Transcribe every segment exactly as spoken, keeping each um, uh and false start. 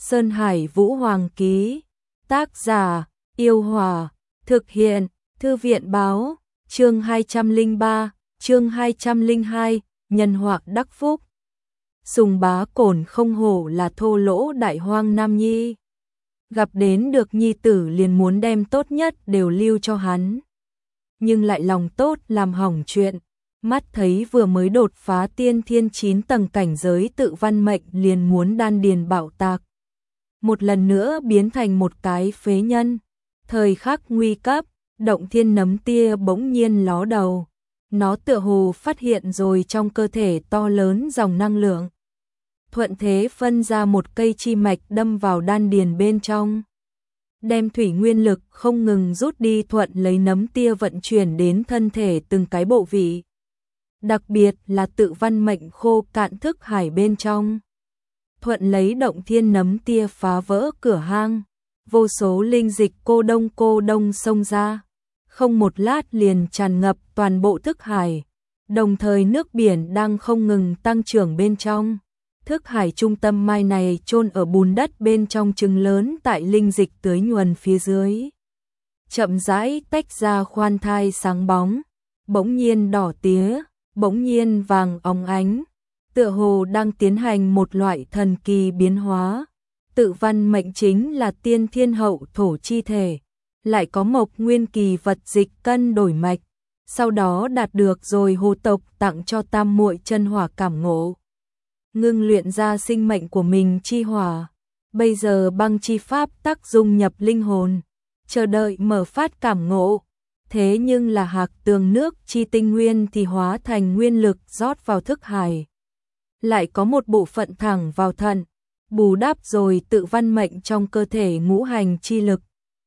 Sơn Hải Vũ Hoàng ký. Tác giả, Yêu Hòa. Thực hiện, Thư viện Báo. Chương hai trăm lẻ ba, chương hai trăm lẻ hai, nhân họa đắc phúc. Sùng Bá Cổn không hổ là thô lỗ đại hoang nam nhi. Gặp đến được nhi tử liền muốn đem tốt nhất đều lưu cho hắn. Nhưng lại lòng tốt làm hỏng chuyện. Mắt thấy vừa mới đột phá tiên thiên chín tầng cảnh giới tự văn mệnh liền muốn đan điền bạo tạc. Một lần nữa biến thành một cái phế nhân. Thời khắc nguy cấp, Động Thiên nấm tia bỗng nhiên ló đầu. Nó tựa hồ phát hiện rồi trong cơ thể to lớn dòng năng lượng. Thuận thế phân ra một cây chi mạch đâm vào đan điền bên trong. Đem thủy nguyên lực không ngừng rút đi, thuận lấy nấm tia vận chuyển đến thân thể từng cái bộ vị. Đặc biệt là tự văn mệnh khô cạn thức hải bên trong. Thuận lấy Động Thiên nấm tia phá vỡ cửa hang. Vô số linh dịch cô đông cô đông xông ra. Không một lát liền tràn ngập toàn bộ thức hải. Đồng thời nước biển đang không ngừng tăng trưởng bên trong. Thức hải trung tâm mai này chôn ở bùn đất bên trong trứng lớn tại linh dịch tưới nhuần phía dưới. Chậm rãi tách ra khoan thai sáng bóng. Bỗng nhiên đỏ tía, bỗng nhiên vàng óng ánh. Tựa hồ đang tiến hành một loại thần kỳ biến hóa. Tự văn mệnh chính là tiên thiên hậu thổ chi thể. Lại có mộc nguyên kỳ vật dịch cân đổi mạch. Sau đó đạt được rồi hồ tộc tặng cho tam muội chân hỏa cảm ngộ. Ngưng luyện ra sinh mệnh của mình chi hỏa. Bây giờ băng chi pháp tác dung nhập linh hồn. Chờ đợi mở phát cảm ngộ. Thế nhưng là hạc tường nước chi tinh nguyên thì hóa thành nguyên lực rót vào thức hải. Lại có một bộ phận thẳng vào thận. Bù đắp rồi tự văn mệnh trong cơ thể ngũ hành chi lực.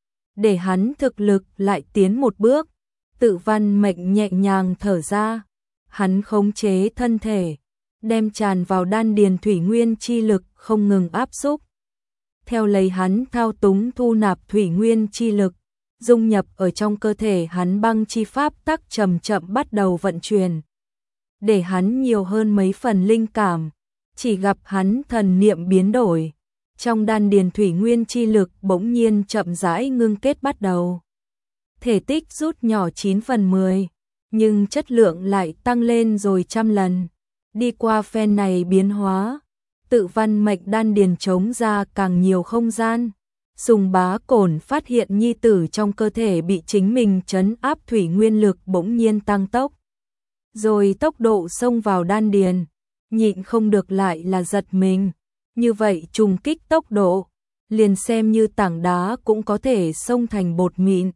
Để hắn thực lực lại tiến một bước. Tự văn mệnh nhẹ nhàng thở ra. Hắn khống chế thân thể. Đem tràn vào đan điền thủy nguyên chi lực không ngừng áp xúc. Theo lấy hắn thao túng thu nạp thủy nguyên chi lực. Dung nhập ở trong cơ thể hắn, băng chi pháp tắc chậm chậm bắt đầu vận chuyển. Để hắn nhiều hơn mấy phần linh cảm. Chỉ gặp hắn thần niệm biến đổi. Trong đan điền thủy nguyên chi lực bỗng nhiên chậm rãi ngưng kết bắt đầu. Thể tích rút nhỏ chín phần mười. Nhưng chất lượng lại tăng lên rồi trăm lần. Đi qua phen này biến hóa. Tự văn mệnh đan điền trống ra càng nhiều không gian. Sùng Bá Cổn phát hiện nhi tử trong cơ thể bị chính mình trấn áp thủy nguyên lực bỗng nhiên tăng tốc. Rồi tốc độ xông vào đan điền. Nhịn không được lại là giật mình. Như vậy trùng kích tốc độ. Liền xem như tảng đá cũng có thể xông thành bột mịn.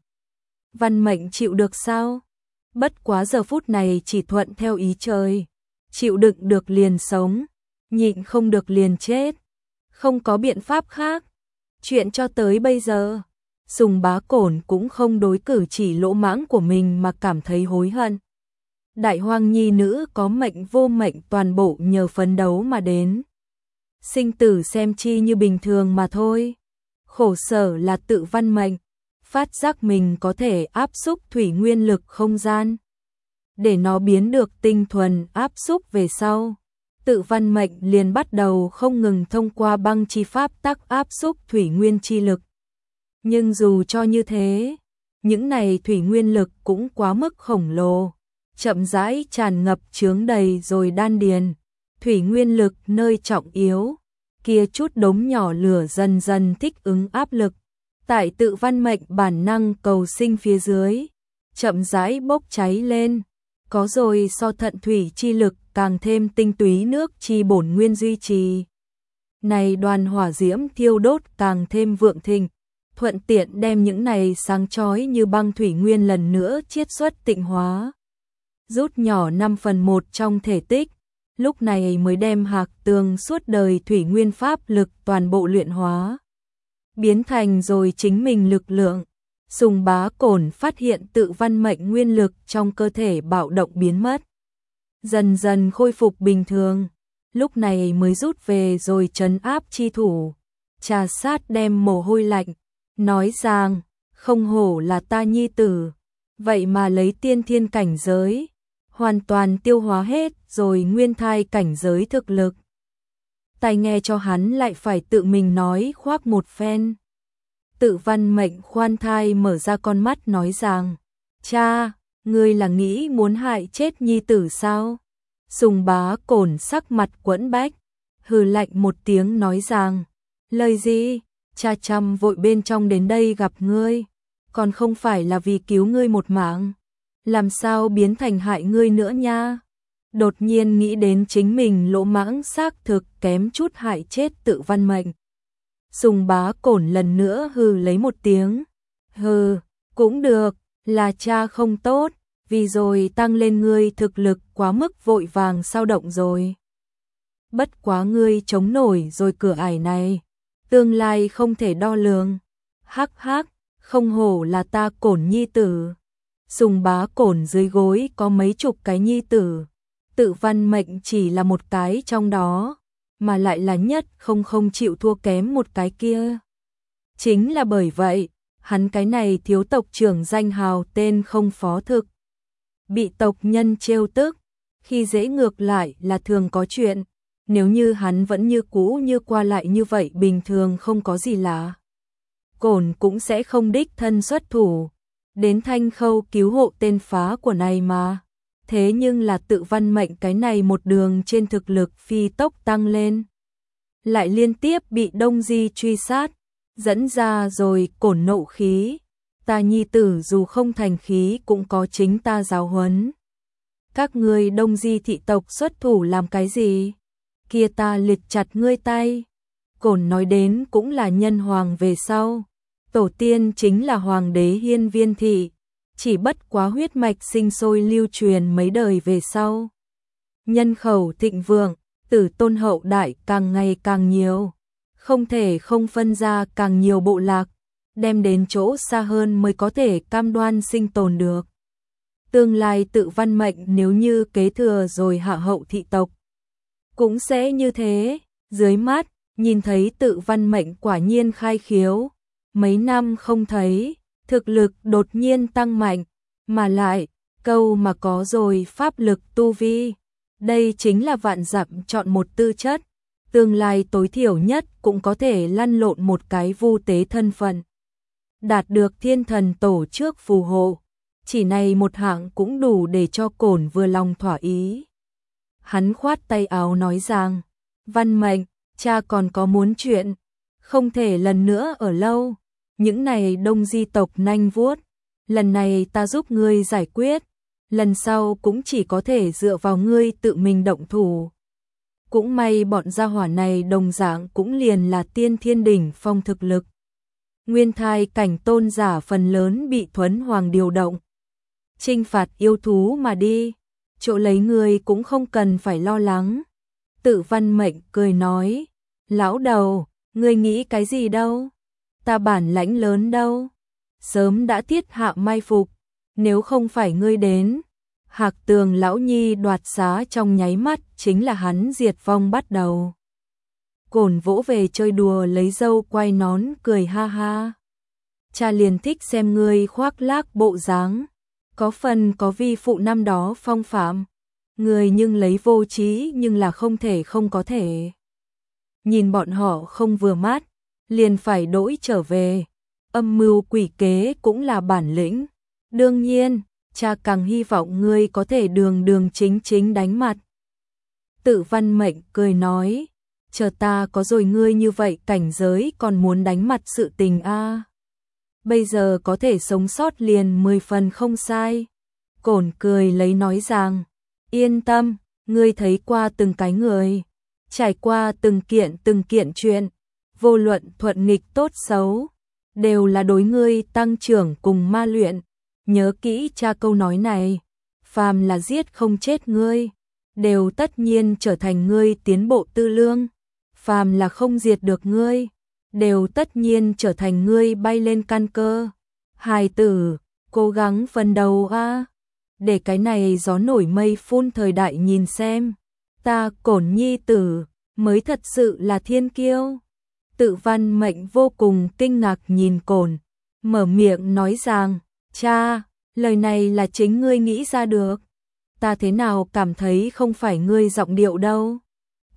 Văn mệnh chịu được sao? Bất quá giờ phút này chỉ thuận theo ý trời. Chịu đựng được liền sống. Nhịn không được liền chết. Không có biện pháp khác. Chuyện cho tới bây giờ, Sùng Bá Cổn cũng không đối cử chỉ lỗ mãng của mình mà cảm thấy hối hận. Đại hoang nhi nữ có mệnh vô mệnh toàn bộ nhờ phấn đấu mà đến. Sinh tử xem chi như bình thường mà thôi. Khổ sở là tự văn mệnh, phát giác mình có thể áp xúc thủy nguyên lực không gian. Để nó biến được tinh thuần áp xúc về sau. Tự văn mệnh liền bắt đầu không ngừng thông qua băng chi pháp tắc áp xúc thủy nguyên chi lực. Nhưng dù cho như thế, những này thủy nguyên lực cũng quá mức khổng lồ. Chậm rãi tràn ngập chướng đầy rồi đan điền. Thủy nguyên lực nơi trọng yếu. Kia chút đống nhỏ lửa dần dần thích ứng áp lực. Tại tự văn mệnh bản năng cầu sinh phía dưới. Chậm rãi bốc cháy lên. Có rồi so thận thủy chi lực càng thêm tinh túy nước chi bổn nguyên duy trì. Này đoàn hỏa diễm thiêu đốt càng thêm vượng thịnh. Thuận tiện đem những này sáng chói như băng thủy nguyên lần nữa chiết xuất tịnh hóa. Rút nhỏ năm phần một trong thể tích. Lúc này mới đem hạc tường suốt đời thủy nguyên pháp lực toàn bộ luyện hóa. Biến thành rồi chính mình lực lượng. Sùng Bá Cổn phát hiện tự văn mệnh nguyên lực trong cơ thể bạo động biến mất. Dần dần khôi phục bình thường. Lúc này mới rút về rồi trấn áp chi thủ. Trà sát đem mồ hôi lạnh. Nói rằng, không hổ là ta nhi tử. Vậy mà lấy tiên thiên cảnh giới. Hoàn toàn tiêu hóa hết rồi nguyên thai cảnh giới thực lực. tai nghe cho hắn lại phải tự mình nói khoác một phen. Tự Văn Mệnh khoan thai mở ra con mắt nói rằng, cha, ngươi là nghĩ muốn hại chết nhi tử sao? Sùng Bá Cổn sắc mặt quẫn bách, hừ lạnh một tiếng nói rằng, lời gì? Cha chăm vội bên trong đến đây gặp ngươi, còn không phải là vì cứu ngươi một mạng, làm sao biến thành hại ngươi nữa nha? Đột nhiên nghĩ đến chính mình lỗ mãng xác thực kém chút hại chết Tự Văn Mệnh. Sùng Bá Cổn lần nữa hừ lấy một tiếng, hừ, cũng được, là cha không tốt, vì rồi tăng lên ngươi thực lực quá mức vội vàng sao động rồi. Bất quá ngươi chống nổi rồi cửa ải này, tương lai không thể đo lường. Hắc hắc, không hổ là ta Cổn nhi tử. Sùng Bá Cổn dưới gối có mấy chục cái nhi tử, Tự Văn Mệnh chỉ là một cái trong đó, mà lại là nhất không không chịu thua kém một cái kia. Chính là bởi vậy, hắn cái này thiếu tộc trưởng danh hào tên không phó thực. Bị tộc nhân trêu tức, khi dễ ngược lại là thường có chuyện, nếu như hắn vẫn như cũ như qua lại như vậy bình thường không có gì lạ. Cổn cũng sẽ không đích thân xuất thủ, đến Thanh Khâu cứu hộ tên phá của này mà. Thế nhưng là Tự Văn Mệnh cái này một đường trên thực lực phi tốc tăng lên, lại liên tiếp bị Đông Di truy sát, dẫn ra rồi Cổn nộ khí. Ta nhi tử dù không thành khí cũng có chính ta giáo huấn. Các ngươi Đông Di thị tộc xuất thủ làm cái gì? Kia ta liệt chặt ngươi tay. Cổn nói đến cũng là nhân hoàng về sau. Tổ tiên chính là hoàng đế Hiên Viên thị, chỉ bất quá huyết mạch sinh sôi lưu truyền mấy đời về sau. Nhân khẩu thịnh vượng, tử tôn hậu đại càng ngày càng nhiều, không thể không phân ra càng nhiều bộ lạc, đem đến chỗ xa hơn mới có thể cam đoan sinh tồn được. Tương lai Tự Văn Mệnh nếu như kế thừa rồi hạ hậu thị tộc, cũng sẽ như thế. Dưới mắt, nhìn thấy Tự Văn Mệnh quả nhiên khai khiếu, mấy năm không thấy, thực lực đột nhiên tăng mạnh, mà lại, câu mà có rồi pháp lực tu vi, đây chính là vạn dặm chọn một tư chất, tương lai tối thiểu nhất cũng có thể lăn lộn một cái vu tế thân phận. Đạt được thiên thần tổ trước phù hộ, chỉ này một hạng cũng đủ để cho Cổn vừa lòng thỏa ý. Hắn khoát tay áo nói rằng, Văn Mệnh, cha còn có muốn chuyện, không thể lần nữa ở lâu, những này Đông Di tộc nanh vuốt, lần này ta giúp ngươi giải quyết, lần sau cũng chỉ có thể dựa vào ngươi tự mình động thủ. Cũng may bọn gia hỏa này đồng dạng cũng liền là tiên thiên đỉnh phong thực lực. Nguyên thai cảnh tôn giả phần lớn bị Thuấn Hoàng điều động, chinh phạt yêu thú mà đi, chỗ lấy ngươi cũng không cần phải lo lắng. Tự Văn Mệnh cười nói, lão đầu, ngươi nghĩ cái gì đâu, ta bản lãnh lớn đâu, sớm đã thiết hạ mai phục, nếu không phải ngươi đến, Hạc Tường lão nhi đoạt xá trong nháy mắt chính là hắn diệt vong bắt đầu. Cổn vỗ về chơi đùa lấy dâu quay nón cười ha ha. Cha liền thích xem ngươi khoác lác bộ dáng, có phần có vi phụ năm đó phong phạm, người nhưng lấy vô trí nhưng là không thể không có thể. Nhìn bọn họ không vừa mắt, liền phải đổi trở về, âm mưu quỷ kế cũng là bản lĩnh. Đương nhiên, cha càng hy vọng ngươi có thể đường đường chính chính đánh mặt. Tự Văn Mệnh cười nói, chờ ta có rồi ngươi như vậy cảnh giới còn muốn đánh mặt sự tình a. À. Bây giờ có thể sống sót liền mười phần không sai. Cổn cười lấy nói rằng, yên tâm, ngươi thấy qua từng cái người, trải qua từng kiện từng kiện chuyện, vô luận thuận nghịch tốt xấu, đều là đối ngươi tăng trưởng cùng ma luyện. Nhớ kỹ cha câu nói này, phàm là giết không chết ngươi, đều tất nhiên trở thành ngươi tiến bộ tư lương, phàm là không diệt được ngươi, đều tất nhiên trở thành ngươi bay lên căn cơ. Hài tử, cố gắng phấn đấu a, để cái này gió nổi mây phun thời đại nhìn xem, ta Cổn nhi tử mới thật sự là thiên kiêu. Tự Văn Mệnh vô cùng kinh ngạc nhìn Cổn, mở miệng nói rằng, cha, lời này là chính ngươi nghĩ ra được, ta thế nào cảm thấy không phải ngươi giọng điệu đâu.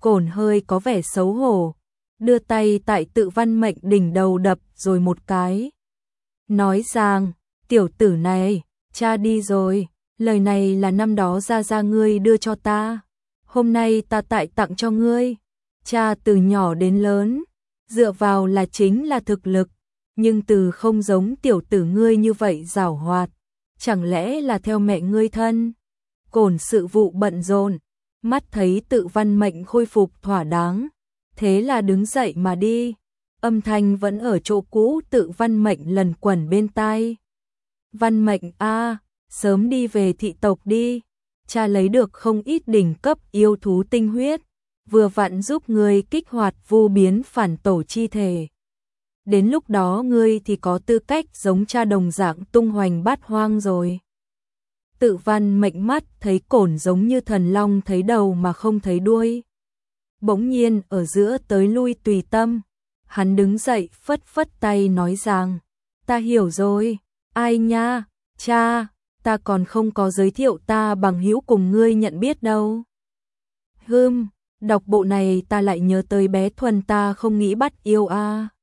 Cổn hơi có vẻ xấu hổ, đưa tay tại Tự Văn Mệnh đỉnh đầu đập rồi một cái. Nói rằng, tiểu tử này, cha đi rồi, lời này là năm đó gia gia ngươi đưa cho ta. Hôm nay ta tại tặng cho ngươi. Cha từ nhỏ đến lớn, dựa vào là chính là thực lực, nhưng từ không giống tiểu tử ngươi như vậy giảo hoạt. Chẳng lẽ là theo mẹ ngươi thân? Cổn sự vụ bận rộn, mắt thấy Tự Văn Mệnh khôi phục thỏa đáng, thế là đứng dậy mà đi. Âm thanh vẫn ở chỗ cũ Tự Văn Mệnh lần quẩn bên tai. Văn Mệnh a, sớm đi về thị tộc đi. Cha lấy được không ít đỉnh cấp yêu thú tinh huyết, vừa vặn giúp ngươi kích hoạt vô biến phản tổ chi thể. Đến lúc đó ngươi thì có tư cách giống cha đồng dạng tung hoành bát hoang rồi. Tự Văn Mệnh mắt thấy Cổn giống như thần long thấy đầu mà không thấy đuôi. Bỗng nhiên ở giữa tới lui tùy tâm. Hắn đứng dậy phất phất tay nói rằng, ta hiểu rồi. Ai nha, cha, ta còn không có giới thiệu ta bằng hữu cùng ngươi nhận biết đâu. Hừm, đọc bộ này ta lại nhớ tới bé Thuần ta không nghĩ bắt yêu a. À.